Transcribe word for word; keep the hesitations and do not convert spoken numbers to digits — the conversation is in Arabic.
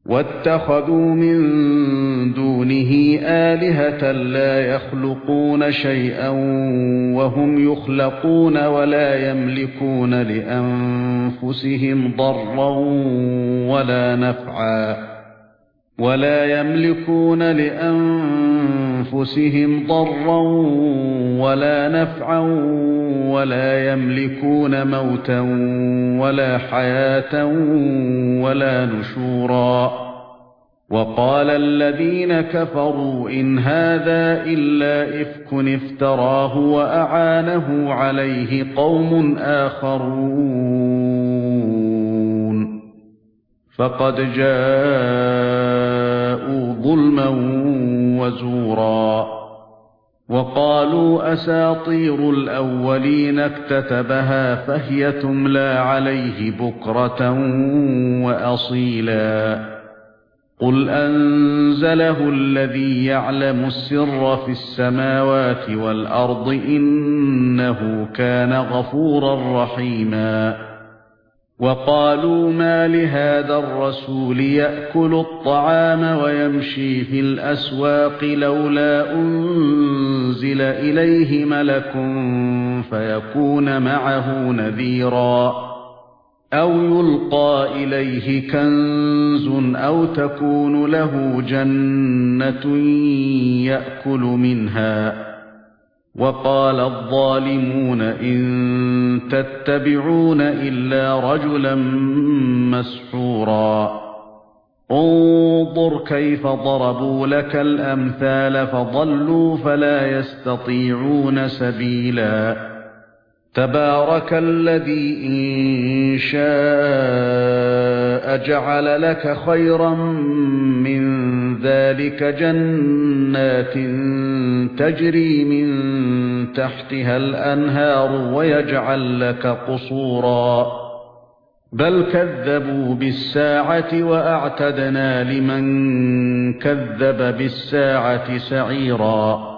واتخذوا من دونه آلهة لا يخلقون شيئا وهم يخلقون ولا يملكون لأنفسهم ضرا ولا نفعا ولا يملكون لأنفسهم ضرا ولا نفعا ولا يملكون موتا ولا حياة ولا نشورا. وقال الذين كفروا إن هذا إلا إفك افتراه وأعانه عليه قوم آخرون فقد جاءوا ظلما وزورا. وقالوا أساطير الأولين اكتتبها فهي تملى عليه بكرة وأصيلا. قل أنزله الذي يعلم السر في السماوات والأرض إنه كان غفورا رحيما. وقالوا ما لهذا الرسول يأكل الطعام ويمشي في الأسواق لولا أنزل إليه ملك فيكون معه نذيرا أو يلقى إليه كنز أو تكون له جنة يأكل منها. وقال الظالمون إن تتبعون إلا رجلا مسحورا. انظر كيف ضربوا لك الأمثال فضلوا فلا يستطيعون سبيلا. تبارك الذي إن شاء جعل لك خيرا من ذلك جنات تجري من تحتها الأنهار ويجعل لك قصورا. بل كذبوا بالساعة وأعتدنا لمن كذب بالساعة سعيرا.